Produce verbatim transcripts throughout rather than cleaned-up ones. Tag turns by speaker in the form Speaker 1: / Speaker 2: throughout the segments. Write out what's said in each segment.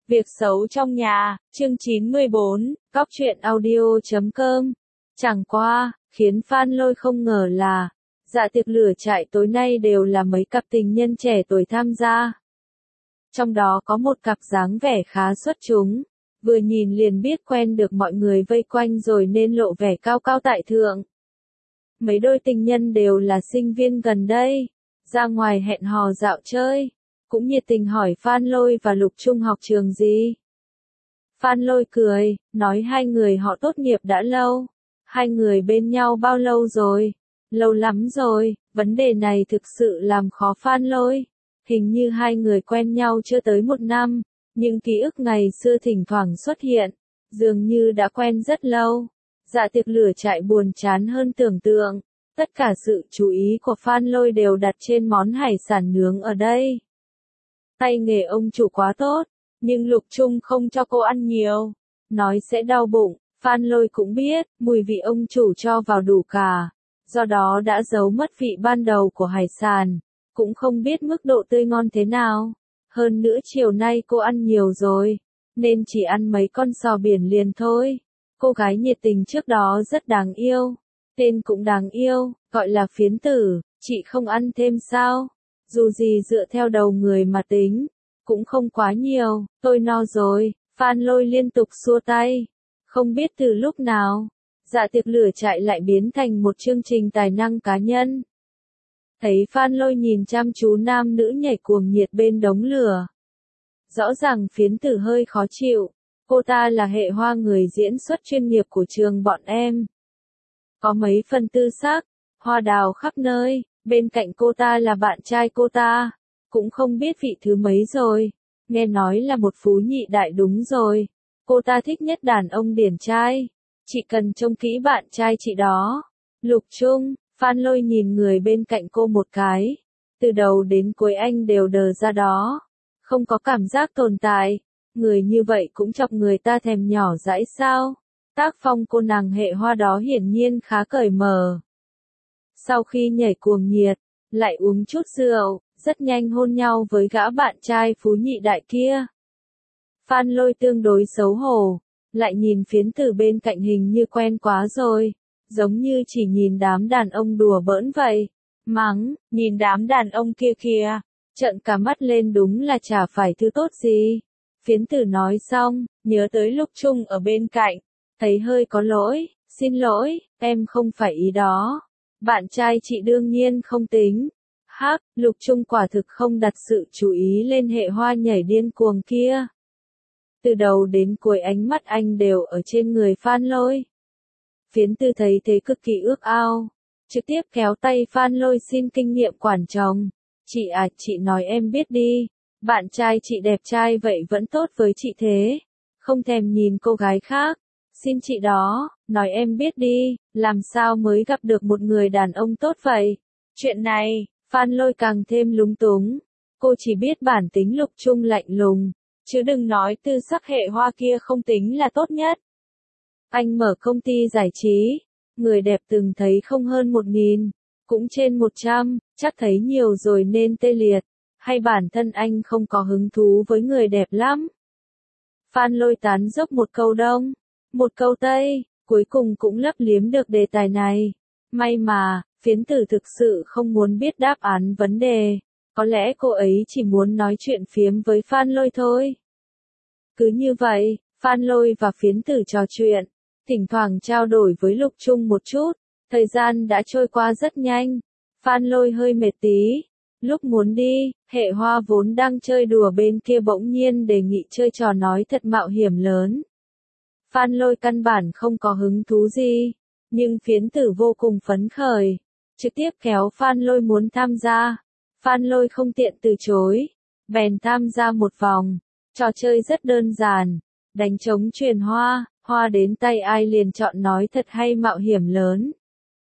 Speaker 1: Việc xấu trong nhà, chương chín mươi bốn, cóc truyện audio chấm com. Chẳng qua, khiến Phan Lôi không ngờ là, dạ tiệc lửa trại tối nay đều là mấy cặp tình nhân trẻ tuổi tham gia. Trong đó có một cặp dáng vẻ khá xuất chúng, vừa nhìn liền biết quen được mọi người vây quanh rồi nên lộ vẻ cao cao tại thượng. Mấy đôi tình nhân đều là sinh viên gần đây, ra ngoài hẹn hò dạo chơi, cũng nhiệt tình hỏi Phan Lôi và Lục Trung học trường gì. Phan Lôi cười, nói hai người họ tốt nghiệp đã lâu. Hai người bên nhau bao lâu rồi? Lâu lắm rồi, vấn đề này thực sự làm khó Phan Lôi. Hình như hai người quen nhau chưa tới một năm, nhưng ký ức ngày xưa thỉnh thoảng xuất hiện, dường như đã quen rất lâu. Dạ tiệc lửa trại buồn chán hơn tưởng tượng, tất cả sự chú ý của Phan Lôi đều đặt trên món hải sản nướng ở đây. Tay nghề ông chủ quá tốt, nhưng Lục Trung không cho cô ăn nhiều, nói sẽ đau bụng. Phan Lôi cũng biết, mùi vị ông chủ cho vào đủ cả, do đó đã giấu mất vị ban đầu của hải sản, cũng không biết mức độ tươi ngon thế nào. Hơn nữa chiều nay cô ăn nhiều rồi, nên chỉ ăn mấy con sò biển liền thôi. Cô gái nhiệt tình trước đó rất đáng yêu, tên cũng đáng yêu, gọi là Phiến Tử. Chị không ăn thêm sao? Dù gì dựa theo đầu người mà tính, cũng không quá nhiều, tôi no rồi. Phan Lôi liên tục xua tay. Không biết từ lúc nào, dạ tiệc lửa trại lại biến thành một chương trình tài năng cá nhân. Thấy Phan Lôi nhìn chăm chú nam nữ nhảy cuồng nhiệt bên đống lửa. Rõ ràng Phiến Tử hơi khó chịu, cô ta là hệ hoa người diễn xuất chuyên nghiệp của trường bọn em. Có mấy phần tư sắc, hoa đào khắp nơi, bên cạnh cô ta là bạn trai cô ta, cũng không biết vị thứ mấy rồi, nghe nói là một phú nhị đại đúng rồi. Cô ta thích nhất đàn ông điển trai, chị cần trông kỹ bạn trai chị đó. Lục Trung, Phan Lôi nhìn người bên cạnh cô một cái, từ đầu đến cuối anh đều đờ ra đó, không có cảm giác tồn tại, người như vậy cũng chọc người ta thèm nhỏ dãi sao. Tác phong cô nàng hệ hoa đó hiển nhiên khá cởi mở. Sau khi nhảy cuồng nhiệt, lại uống chút rượu, rất nhanh hôn nhau với gã bạn trai phú nhị đại kia. Phan Lôi tương đối xấu hổ, lại nhìn Phiến Tử bên cạnh hình như quen quá rồi, giống như chỉ nhìn đám đàn ông đùa bỡn vậy. Mắng, nhìn đám đàn ông kia kìa, trợn cả mắt lên đúng là chả phải thứ tốt gì. Phiến Tử nói xong, nhớ tới Lục Trung ở bên cạnh, thấy hơi có lỗi, xin lỗi, em không phải ý đó. Bạn trai chị đương nhiên không tính. Hắc, Lục Trung quả thực không đặt sự chú ý lên hệ hoa nhảy điên cuồng kia. Từ đầu đến cuối ánh mắt anh đều ở trên người Phan Lôi. Phiến Tử thấy thế cực kỳ ước ao, trực tiếp kéo tay Phan Lôi xin kinh nghiệm quản chồng. Chị à, chị nói em biết đi, bạn trai chị đẹp trai vậy vẫn tốt với chị thế, không thèm nhìn cô gái khác. Xin chị đó, nói em biết đi, làm sao mới gặp được một người đàn ông tốt vậy? Chuyện này, Phan Lôi càng thêm lúng túng. Cô chỉ biết bản tính Lục Trung lạnh lùng, chứ đừng nói tư sắc hệ hoa kia không tính là tốt nhất. Anh mở công ty giải trí, người đẹp từng thấy không hơn một nghìn, cũng trên một trăm, chắc thấy nhiều rồi nên tê liệt, hay bản thân anh không có hứng thú với người đẹp lắm? Phan Lôi tán dốc một câu đông, một câu tây, cuối cùng cũng lấp liếm được đề tài này. May mà, Phiến Tử thực sự không muốn biết đáp án vấn đề, có lẽ cô ấy chỉ muốn nói chuyện phiếm với Phan Lôi thôi. Cứ như vậy, Phan Lôi và Phiến Tử trò chuyện, thỉnh thoảng trao đổi với Lục Trung một chút, thời gian đã trôi qua rất nhanh. Phan Lôi hơi mệt tí, lúc muốn đi, hệ hoa vốn đang chơi đùa bên kia bỗng nhiên đề nghị chơi trò nói thật mạo hiểm lớn. Phan Lôi căn bản không có hứng thú gì, nhưng Phiến Tử vô cùng phấn khởi, trực tiếp kéo Phan Lôi muốn tham gia. Phan Lôi không tiện từ chối, bèn tham gia một vòng. Trò chơi rất đơn giản, đánh trống chuyền hoa, hoa đến tay ai liền chọn nói thật hay mạo hiểm lớn.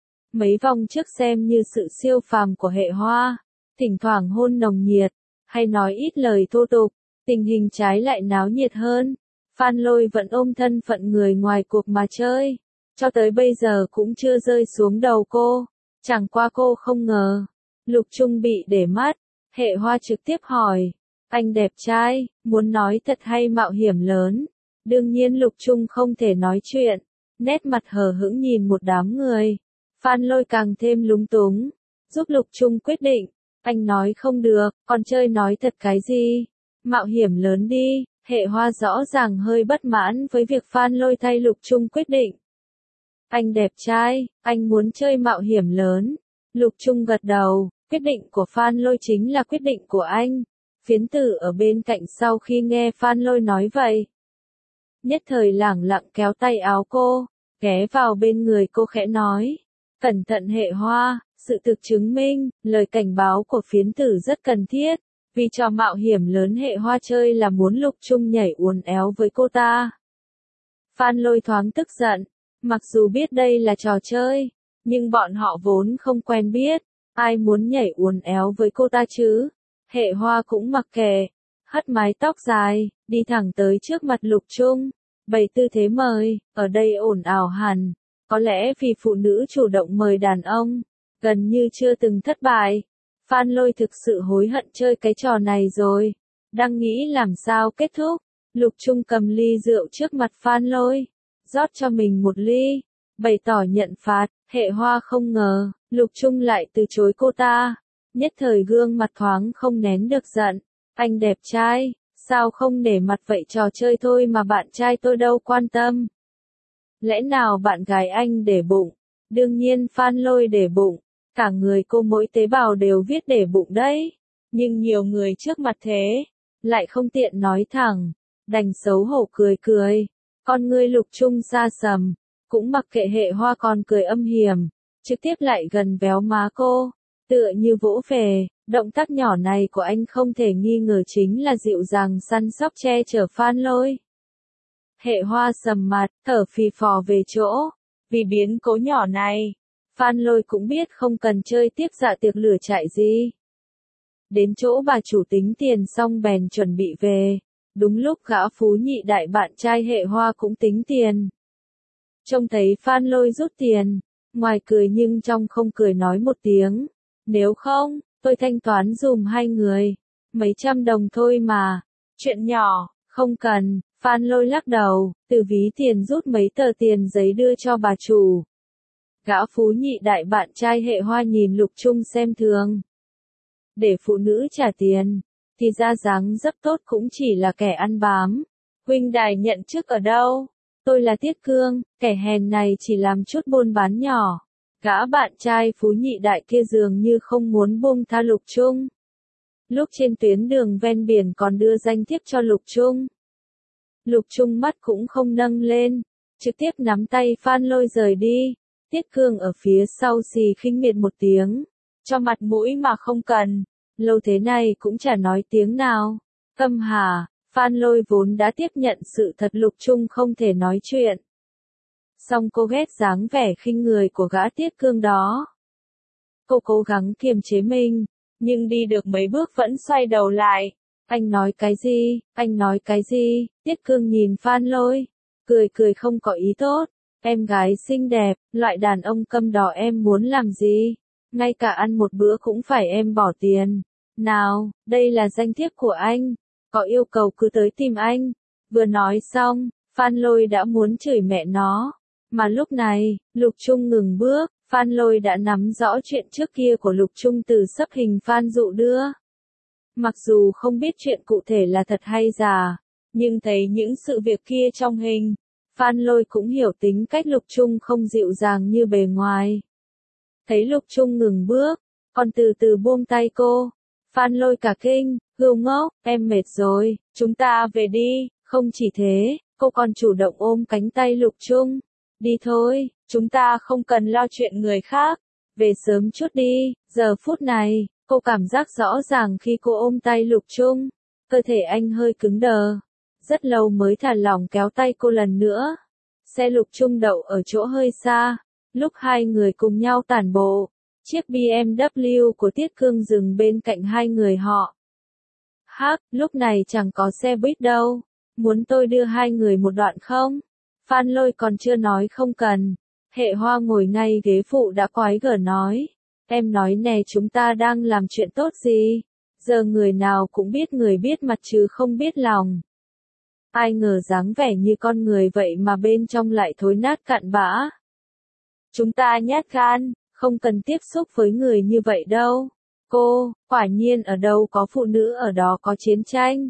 Speaker 1: Mấy vòng trước xem như sự siêu phàm của hệ hoa, thỉnh thoảng hôn nồng nhiệt, hay nói ít lời thô tục, tình hình trái lại náo nhiệt hơn. Phan Lôi vẫn ôm thân phận người ngoài cuộc mà chơi, cho tới bây giờ cũng chưa rơi xuống đầu cô. Chẳng qua cô không ngờ, Lục Trung bị để mắt, hệ hoa trực tiếp hỏi, Anh đẹp trai, muốn nói thật hay mạo hiểm lớn? Đương nhiên Lục Trung không thể nói chuyện, nét mặt hờ hững nhìn một đám người. Phan Lôi càng thêm lúng túng, giúp Lục Trung quyết định. Anh nói không được, còn chơi nói thật cái gì? Mạo hiểm lớn đi. Hệ Hoa rõ ràng hơi bất mãn với việc Phan Lôi thay Lục Trung quyết định. Anh đẹp trai, anh muốn chơi mạo hiểm lớn. Lục Trung gật đầu, quyết định của Phan Lôi chính là quyết định của anh. Phiến tử ở bên cạnh sau khi nghe Phan Lôi nói vậy, nhất thời lẳng lặng kéo tay áo cô, ghé vào bên người cô khẽ nói. Cẩn thận Hệ Hoa, sự thực chứng minh, lời cảnh báo của phiến tử rất cần thiết. Vì trò mạo hiểm lớn Hệ Hoa chơi là muốn Lục Trung nhảy uốn éo với cô ta. Phan Lôi thoáng tức giận, mặc dù biết đây là trò chơi, nhưng bọn họ vốn không quen biết, ai muốn nhảy uốn éo với cô ta chứ? Hệ Hoa cũng mặc kệ, hất mái tóc dài, đi thẳng tới trước mặt Lục Trung, bày tư thế mời, ở đây ồn ào hẳn, có lẽ vì phụ nữ chủ động mời đàn ông, gần như chưa từng thất bại. Phan Lôi thực sự hối hận chơi cái trò này rồi, đang nghĩ làm sao kết thúc. Lục Trung cầm ly rượu trước mặt Phan Lôi, rót cho mình một ly, bày tỏ nhận phạt. Hệ Hoa không ngờ, Lục Trung lại từ chối cô ta, nhất thời gương mặt thoáng không nén được giận. Anh đẹp trai, sao không để mặt vậy, trò chơi thôi mà bạn trai tôi đâu quan tâm. Lẽ nào bạn gái anh để bụng? Đương nhiên Phan Lôi để bụng. Cả người cô mỗi tế bào đều viết để bụng đấy. Nhưng nhiều người trước mặt thế, lại không tiện nói thẳng, đành xấu hổ cười cười. Con ngươi Lục Trung xa sầm, cũng mặc kệ Hệ Hoa còn cười âm hiểm, trực tiếp lại gần véo má cô, tựa như vỗ về. Động tác nhỏ này của anh không thể nghi ngờ chính là dịu dàng săn sóc che chở Phan Lôi. Hệ Hoa sầm mặt, thở phì phò về chỗ. Vì biến cố nhỏ này, Phan Lôi cũng biết không cần chơi tiếp dạ tiệc lửa chạy gì. Đến chỗ bà chủ tính tiền xong bèn chuẩn bị về. Đúng lúc gã phú nhị đại bạn trai Hệ Hoa cũng tính tiền. Trông thấy Phan Lôi rút tiền, ngoài cười nhưng trong không cười nói một tiếng. Nếu không, tôi thanh toán dùm hai người. Mấy trăm đồng thôi mà. Chuyện nhỏ, không cần. Phan Lôi lắc đầu, từ ví tiền rút mấy tờ tiền giấy đưa cho bà chủ. Gã phú nhị đại bạn trai Hệ Hoa nhìn Lục Trung xem thường. Để phụ nữ trả tiền, thì ra dáng rất tốt cũng chỉ là kẻ ăn bám. Huynh đài nhận chức ở đâu? Tôi là Tiết Cương, kẻ hèn này chỉ làm chút buôn bán nhỏ. Gã bạn trai phú nhị đại kia dường như không muốn buông tha Lục Trung. Lúc trên tuyến đường ven biển còn đưa danh thiếp cho Lục Trung. Lục Trung mắt cũng không nâng lên, trực tiếp nắm tay Phan Lôi rời đi. Tiết Cương ở phía sau xì khinh miệt một tiếng, cho mặt mũi mà không cần, lâu thế này cũng chả nói tiếng nào. Câm hà, Phan Lôi vốn đã tiếp nhận sự thật Lục Trung không thể nói chuyện. Song cô ghét dáng vẻ khinh người của gã Tiết Cương đó. Cô cố gắng kiềm chế mình, nhưng đi được mấy bước vẫn xoay đầu lại. Anh nói cái gì, anh nói cái gì? Tiết Cương nhìn Phan Lôi, cười cười không có ý tốt. Em gái xinh đẹp, loại đàn ông câm đỏ em muốn làm gì? Ngay cả ăn một bữa cũng phải em bỏ tiền. Nào, đây là danh thiếp của anh. Có yêu cầu cứ tới tìm anh. Vừa nói xong, Phan Lôi đã muốn chửi mẹ nó. Mà lúc này, Lục Trung ngừng bước. Phan Lôi đã nắm rõ chuyện trước kia của Lục Trung từ sấp hình Phan Dụ đưa. Mặc dù không biết chuyện cụ thể là thật hay giả, nhưng thấy những sự việc kia trong hình, Phan Lôi cũng hiểu tính cách Lục Trung không dịu dàng như bề ngoài. Thấy Lục Trung ngừng bước, còn từ từ buông tay cô, Phan Lôi cả kinh, gâu ngốc, em mệt rồi, chúng ta về đi. Không chỉ thế, cô còn chủ động ôm cánh tay Lục Trung. Đi thôi, chúng ta không cần lo chuyện người khác, về sớm chút đi. Giờ phút này, cô cảm giác rõ ràng khi cô ôm tay Lục Trung, cơ thể anh hơi cứng đờ. Rất lâu mới thả lỏng kéo tay cô lần nữa. Xe Lục Trung đậu ở chỗ hơi xa, lúc hai người cùng nhau tản bộ, chiếc bê em vê của Tiết Cương dừng bên cạnh hai người họ. Hắc, lúc này chẳng có xe buýt đâu, muốn tôi đưa hai người một đoạn không? Phan Lôi còn chưa nói không cần, Hệ Hoa ngồi ngay ghế phụ đã quái gở nói. Em nói nè, chúng ta đang làm chuyện tốt gì? Giờ người nào cũng biết người biết mặt chứ không biết lòng. Ai ngờ dáng vẻ như con người vậy mà bên trong lại thối nát cặn bã. Chúng ta nhát gan, không cần tiếp xúc với người như vậy đâu. Cô, quả nhiên ở đâu có phụ nữ ở đó có chiến tranh.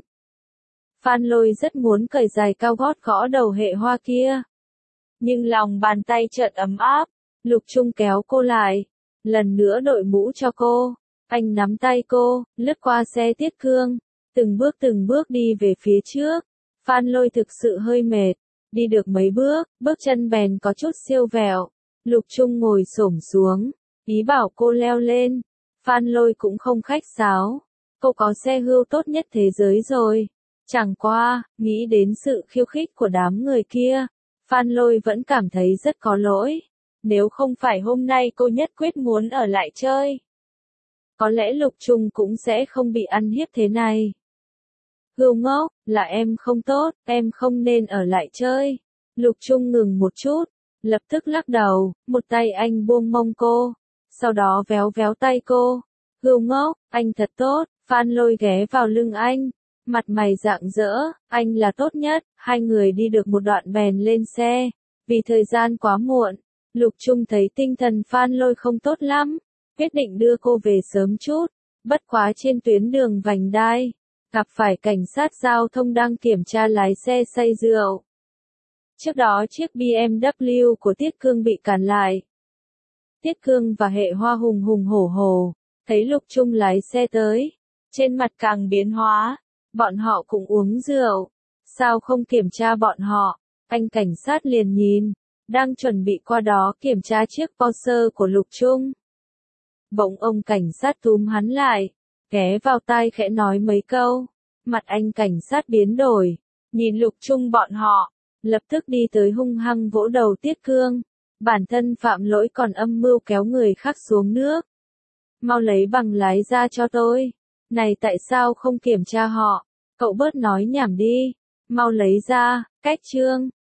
Speaker 1: Phan Lôi rất muốn cởi giày cao gót gõ đầu hệ hoa kia. Nhưng lòng bàn tay chợt ấm áp, Lục Trung kéo cô lại, lần nữa đội mũ cho cô. Anh nắm tay cô, lướt qua xe Tiết Cương, từng bước từng bước đi về phía trước. Phan Lôi thực sự hơi mệt, đi được mấy bước, bước chân bèn có chút siêu vẹo. Lục Trung ngồi xổm xuống, ý bảo cô leo lên. Phan Lôi cũng không khách sáo, cô có xe hưu tốt nhất thế giới rồi. Chẳng qua, nghĩ đến sự khiêu khích của đám người kia, Phan Lôi vẫn cảm thấy rất có lỗi. Nếu không phải hôm nay cô nhất quyết muốn ở lại chơi, có lẽ Lục Trung cũng sẽ không bị ăn hiếp thế này. Gâu ngốc, là em không tốt, em không nên ở lại chơi. Lục Trung ngừng một chút, lập tức lắc đầu, một tay anh buông mông cô, sau đó véo véo tay cô. Gâu ngốc, anh thật tốt. Phan Lôi ghé vào lưng anh, mặt mày rạng rỡ, anh là tốt nhất. Hai người đi được một đoạn bèn lên xe, vì thời gian quá muộn, Lục Trung thấy tinh thần Phan Lôi không tốt lắm, quyết định đưa cô về sớm chút. Bất quá trên tuyến đường vành đai, gặp phải cảnh sát giao thông đang kiểm tra lái xe say rượu. Trước đó chiếc bê em vê của Tiết Cương bị cản lại. Tiết Cương và Hệ Hoa hùng hùng hổ hổ, thấy Lục Trung lái xe tới, trên mặt càng biến hóa, bọn họ cũng uống rượu, sao không kiểm tra bọn họ? Anh cảnh sát liền nhìn, đang chuẩn bị qua đó kiểm tra chiếc Porsche của Lục Trung. Bỗng ông cảnh sát túm hắn lại, ghé vào tai khẽ nói mấy câu, mặt anh cảnh sát biến đổi, nhìn Lục Trung bọn họ, lập tức đi tới hung hăng vỗ đầu Tiết Cương, bản thân phạm lỗi còn âm mưu kéo người khác xuống nước. Mau lấy bằng lái ra cho tôi, này tại sao không kiểm tra họ, cậu bớt nói nhảm đi, mau lấy ra, cách trương.